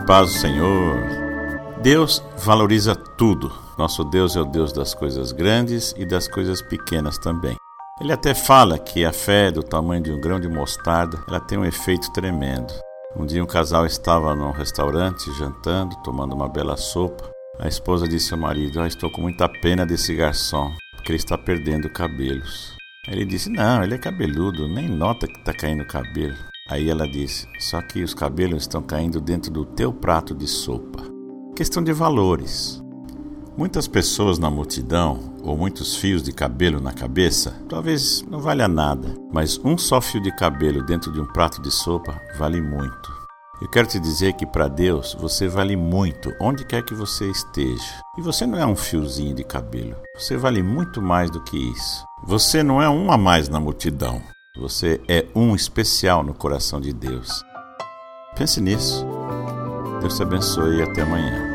Paz do Senhor. Deus valoriza tudo. Nosso Deus é o Deus das coisas grandes e das coisas pequenas também. Ele até fala que a fé do tamanho de um grão de mostarda, ela tem um efeito tremendo. Um dia um casal estava num restaurante jantando, tomando uma bela sopa. A esposa disse ao marido: estou com muita pena desse garçom, porque ele está perdendo cabelos. Ele disse: não, ele é cabeludo, nem nota que está caindo cabelo. Aí ela disse: só que os cabelos estão caindo dentro do teu prato de sopa. Questão de valores. Muitas pessoas na multidão, ou muitos fios de cabelo na cabeça, talvez não valha nada, mas um só fio de cabelo dentro de um prato de sopa vale muito. Eu quero te dizer que para Deus você vale muito, onde quer que você esteja. E você não é um fiozinho de cabelo, você vale muito mais do que isso. Você não é um a mais na multidão, você é um especial no coração de Deus. Pense nisso. Deus te abençoe e até amanhã.